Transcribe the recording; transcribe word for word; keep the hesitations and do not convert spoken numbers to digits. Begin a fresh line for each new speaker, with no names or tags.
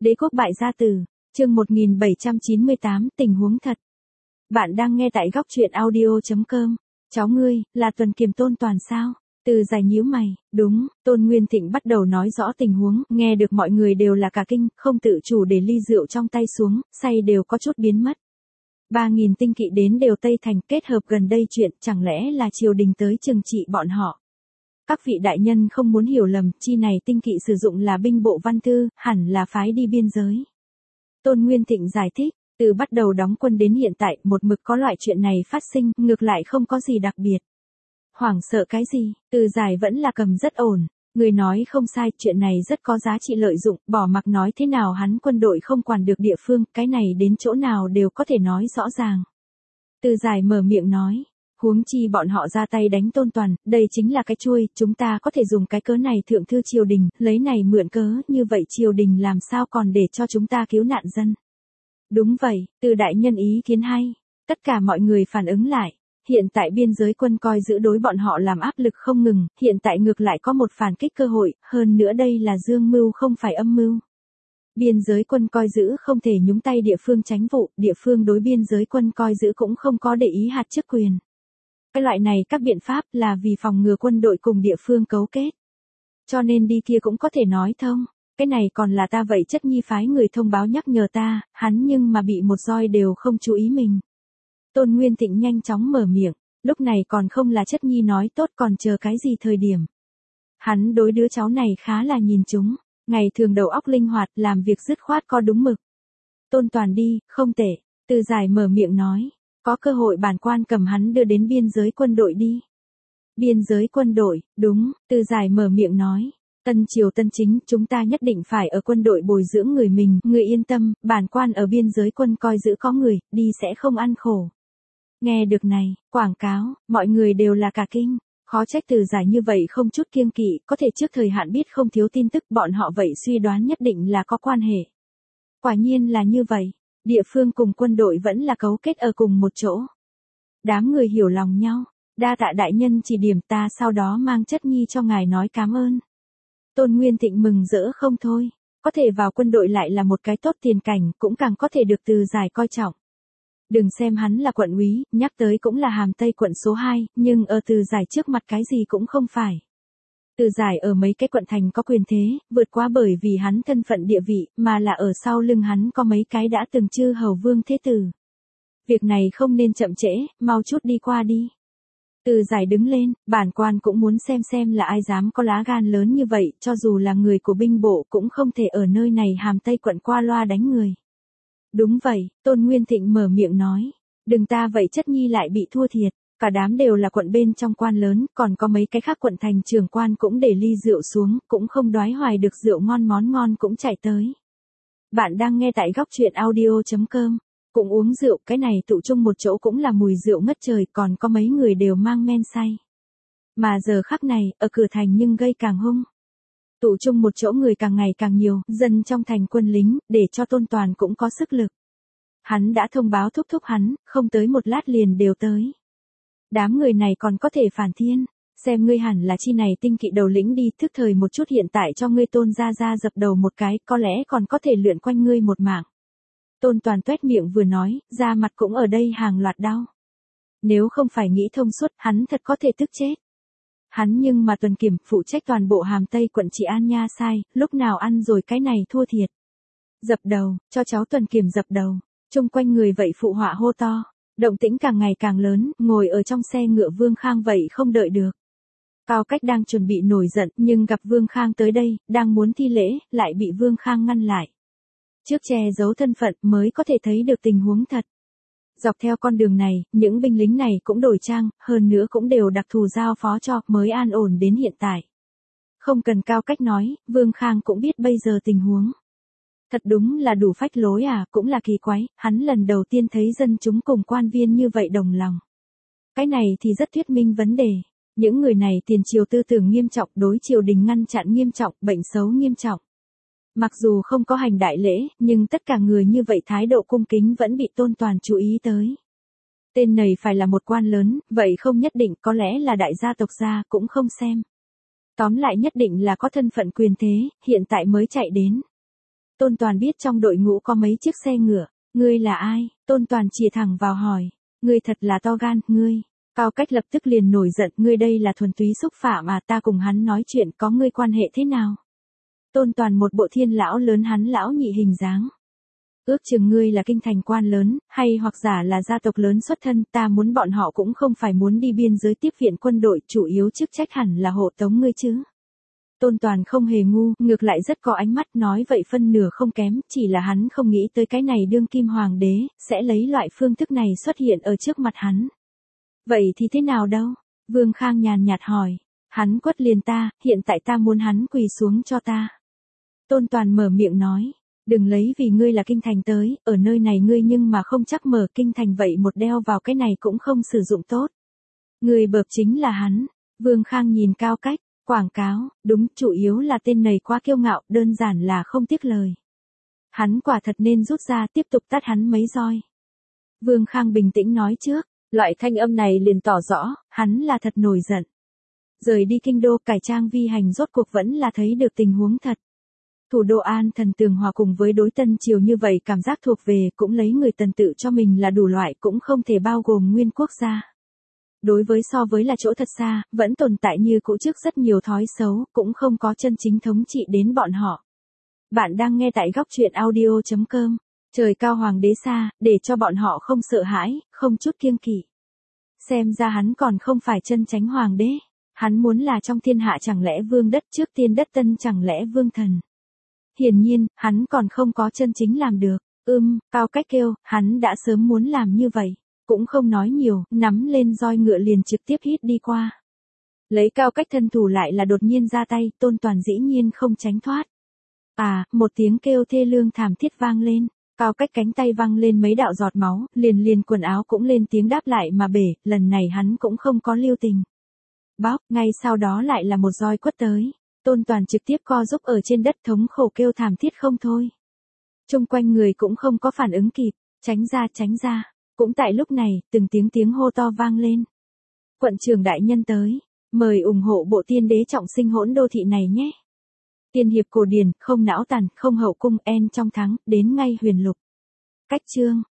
Đế quốc bại gia tử, chương một nghìn bảy trăm chín mươi tám, tình huống thật. Bạn đang nghe tại góc truyện audio chấm com. Cháu ngươi, là Tuần Kiềm Tôn Toàn sao? Từ Giải nhíu mày, đúng, Tôn Nguyên Thịnh bắt đầu nói rõ tình huống, nghe được mọi người đều là cả kinh, không tự chủ để ly rượu trong tay xuống, say đều có chút biến mất. Ba nghìn tinh kỵ đến đều Tây Thành, kết hợp gần đây chuyện, chẳng lẽ là triều đình tới trừng trị bọn họ? Các vị đại nhân không muốn hiểu lầm, chi này tinh kỵ sử dụng là binh bộ văn thư, hẳn là phái đi biên giới. Tôn Nguyên Thịnh giải thích, từ bắt đầu đóng quân đến hiện tại, một mực có loại chuyện này phát sinh, ngược lại không có gì đặc biệt. Hoảng sợ cái gì, Từ Giải vẫn là cầm rất ổn, người nói không sai, chuyện này rất có giá trị lợi dụng, bỏ mặc nói thế nào hắn quân đội không quản được địa phương, cái này đến chỗ nào đều có thể nói rõ ràng. Từ Giải mở miệng nói, huống chi bọn họ ra tay đánh Tôn Toàn, đây chính là cái chuôi, chúng ta có thể dùng cái cớ này thượng thư triều đình, lấy này mượn cớ, như vậy triều đình làm sao còn để cho chúng ta cứu nạn dân. Đúng vậy, Từ đại nhân ý kiến hay, tất cả mọi người phản ứng lại. Hiện tại biên giới quân coi giữ đối bọn họ làm áp lực không ngừng, hiện tại ngược lại có một phản kích cơ hội, hơn nữa đây là dương mưu không phải âm mưu. Biên giới quân coi giữ không thể nhúng tay địa phương tránh vụ, địa phương đối biên giới quân coi giữ cũng không có để ý hạt chức quyền. Cái loại này các biện pháp là vì phòng ngừa quân đội cùng địa phương cấu kết. Cho nên đi kia cũng có thể nói thông, cái này còn là ta vậy chất nhi phái người thông báo nhắc nhở ta, hắn nhưng mà bị một roi đều không chú ý mình. Tôn Nguyên Thịnh nhanh chóng mở miệng, lúc này còn không là chất nhi nói tốt còn chờ cái gì thời điểm. Hắn đối đứa cháu này khá là nhìn chúng, ngày thường đầu óc linh hoạt, làm việc dứt khoát có đúng mực. Tôn Toàn đi, không tệ, Từ Giải mở miệng nói, có cơ hội bản quan cầm hắn đưa đến biên giới quân đội đi. Biên giới quân đội, đúng, Từ Giải mở miệng nói. Tân triều tân chính, chúng ta nhất định phải ở quân đội bồi dưỡng người mình, người yên tâm, bản quan ở biên giới quân coi giữ có người, đi sẽ không ăn khổ. Nghe được này, quảng cáo, mọi người đều là cả kinh, khó trách Từ Giải như vậy không chút kiêng kỵ, có thể trước thời hạn biết không thiếu tin tức, bọn họ vậy suy đoán nhất định là có quan hệ. Quả nhiên là như vậy, địa phương cùng quân đội vẫn là cấu kết ở cùng một chỗ. Đám người hiểu lòng nhau, đa tạ đại nhân chỉ điểm ta sau đó mang chất nhi cho ngài nói cảm ơn. Tôn Nguyên Thịnh mừng rỡ không thôi, có thể vào quân đội lại là một cái tốt tiền cảnh, cũng càng có thể được Từ Giải coi trọng. Đừng xem hắn là quận úy, nhắc tới cũng là Hàm Tây quận số hai, nhưng ở Từ Giải trước mặt cái gì cũng không phải. Từ Giải ở mấy cái quận thành có quyền thế, vượt qua bởi vì hắn thân phận địa vị, mà là ở sau lưng hắn có mấy cái đã từng chư hầu vương thế tử. Việc này không nên chậm trễ, mau chút đi qua đi. Từ Giải đứng lên, bản quan cũng muốn xem xem là ai dám có lá gan lớn như vậy, cho dù là người của binh bộ cũng không thể ở nơi này Hàm Tây quận qua loa đánh người. Đúng vậy, Tôn Nguyên Thịnh mở miệng nói, đừng ta vậy chất nhi lại bị thua thiệt, cả đám đều là quận bên trong quan lớn, còn có mấy cái khác quận thành trưởng quan cũng để ly rượu xuống, cũng không đoái hoài được rượu ngon món ngon cũng chạy tới. Bạn đang nghe tại góc truyện audio chấm com. Cũng uống rượu, cái này tụ chung một chỗ cũng là mùi rượu ngất trời, còn có mấy người đều mang men say. Mà giờ khắc này, ở cửa thành nhưng gây càng hung. Tụ chung một chỗ người càng ngày càng nhiều, dân trong thành quân lính, để cho Tôn Toàn cũng có sức lực. Hắn đã thông báo thúc thúc hắn, không tới một lát liền đều tới. Đám người này còn có thể phản thiên, xem ngươi hẳn là chi này tinh kỵ đầu lĩnh đi, thức thời một chút hiện tại cho ngươi Tôn ra ra dập đầu một cái, có lẽ còn có thể lượn quanh ngươi một mạng. Tôn Toàn tuét miệng vừa nói, da mặt cũng ở đây hàng loạt đau. Nếu không phải nghĩ thông suốt, hắn thật có thể tức chết. Hắn nhưng mà Tuần Kiềm, phụ trách toàn bộ Hàm Tây quận trị An Nha sai, lúc nào ăn rồi cái này thua thiệt. Dập đầu, cho cháu Tuần Kiềm dập đầu, chung quanh người vậy phụ họa hô to, động tĩnh càng ngày càng lớn, ngồi ở trong xe ngựa Vương Khang vậy không đợi được. Cao Cách đang chuẩn bị nổi giận, nhưng gặp Vương Khang tới đây, đang muốn thi lễ, lại bị Vương Khang ngăn lại. Trước che giấu thân phận mới có thể thấy được tình huống thật. Dọc theo con đường này, những binh lính này cũng đổi trang, hơn nữa cũng đều đặc thù giao phó cho, mới an ổn đến hiện tại. Không cần Cao Cách nói, Vương Khang cũng biết bây giờ tình huống. Thật đúng là đủ phách lối à, cũng là kỳ quái, hắn lần đầu tiên thấy dân chúng cùng quan viên như vậy đồng lòng. Cái này thì rất thuyết minh vấn đề. Những người này tiền triều tư tưởng nghiêm trọng, đối triều đình ngăn chặn nghiêm trọng, bệnh xấu nghiêm trọng. Mặc dù không có hành đại lễ, nhưng tất cả người như vậy thái độ cung kính vẫn bị Tôn Toàn chú ý tới. Tên này phải là một quan lớn, vậy không nhất định, có lẽ là đại gia tộc gia cũng không xem. Tóm lại nhất định là có thân phận quyền thế, hiện tại mới chạy đến. Tôn Toàn biết trong đội ngũ có mấy chiếc xe ngựa. Ngươi là ai? Tôn Toàn chỉ thẳng vào hỏi. Ngươi thật là to gan, ngươi. Cao Cách lập tức liền nổi giận, ngươi đây là thuần túy xúc phạm mà ta cùng hắn nói chuyện có ngươi quan hệ thế nào? Tôn Toàn một bộ thiên lão lớn hắn lão nhị hình dáng. Ước chừng ngươi là kinh thành quan lớn, hay hoặc giả là gia tộc lớn xuất thân, ta muốn bọn họ cũng không phải muốn đi biên giới tiếp viện quân đội, chủ yếu chức trách hẳn là hộ tống ngươi chứ. Tôn Toàn không hề ngu, ngược lại rất có ánh mắt, nói vậy phân nửa không kém, chỉ là hắn không nghĩ tới cái này đương kim hoàng đế, sẽ lấy loại phương thức này xuất hiện ở trước mặt hắn. Vậy thì thế nào đâu? Vương Khang nhàn nhạt hỏi. Hắn quất liền ta, hiện tại ta muốn hắn quỳ xuống cho ta. Tôn Toàn mở miệng nói. Đừng lấy vì ngươi là kinh thành tới, ở nơi này ngươi nhưng mà không chắc mở kinh thành vậy một đeo vào cái này cũng không sử dụng tốt. Người bợp chính là hắn. Vương Khang nhìn Cao Cách, quảng cáo, đúng, chủ yếu là tên này quá kiêu ngạo, đơn giản là không tiếc lời. Hắn quả thật nên rút ra tiếp tục tát hắn mấy roi. Vương Khang bình tĩnh nói trước, loại thanh âm này liền tỏ rõ, hắn là thật nổi giận. Rời đi kinh đô cải trang vi hành rốt cuộc vẫn là thấy được tình huống thật. Thủ đô An Thần Tường Hòa cùng với đối Tân Triều như vậy cảm giác thuộc về cũng lấy người Tần tự cho mình là đủ loại cũng không thể bao gồm nguyên quốc gia. Đối với so với là chỗ thật xa, vẫn tồn tại như cũ trước rất nhiều thói xấu, cũng không có chân chính thống trị đến bọn họ. Bạn đang nghe tại góc truyện audio chấm com. Trời cao hoàng đế xa, để cho bọn họ không sợ hãi, không chút kiêng kỵ. Xem ra hắn còn không phải chân chánh hoàng đế. Hắn muốn là trong thiên hạ chẳng lẽ vương đất trước tiên đất tân chẳng lẽ vương thần. Hiển nhiên, hắn còn không có chân chính làm được. Ưm, Cao Cách kêu, hắn đã sớm muốn làm như vậy. Cũng không nói nhiều, nắm lên roi ngựa liền trực tiếp hít đi qua. Lấy Cao Cách thân thủ lại là đột nhiên ra tay, Tôn Toàn dĩ nhiên không tránh thoát. À, một tiếng kêu thê lương thảm thiết vang lên. Cao Cách cánh tay văng lên mấy đạo giọt máu, liền liền quần áo cũng lên tiếng đáp lại mà bể, lần này hắn cũng không có lưu tình. Bóp, ngay sau đó lại là một roi quất tới. Tôn Toàn trực tiếp co giúp ở trên đất thống khổ kêu thảm thiết không thôi. Trung quanh người cũng không có phản ứng kịp, tránh ra tránh ra. Cũng tại lúc này, từng tiếng tiếng hô to vang lên. Quận trưởng đại nhân tới, mời ủng hộ bộ tiên đế trọng sinh hỗn đô thị này nhé. Tiên hiệp cổ điển, không não tàn, không hậu cung en trong thắng, đến ngay huyền lục. Cách chương.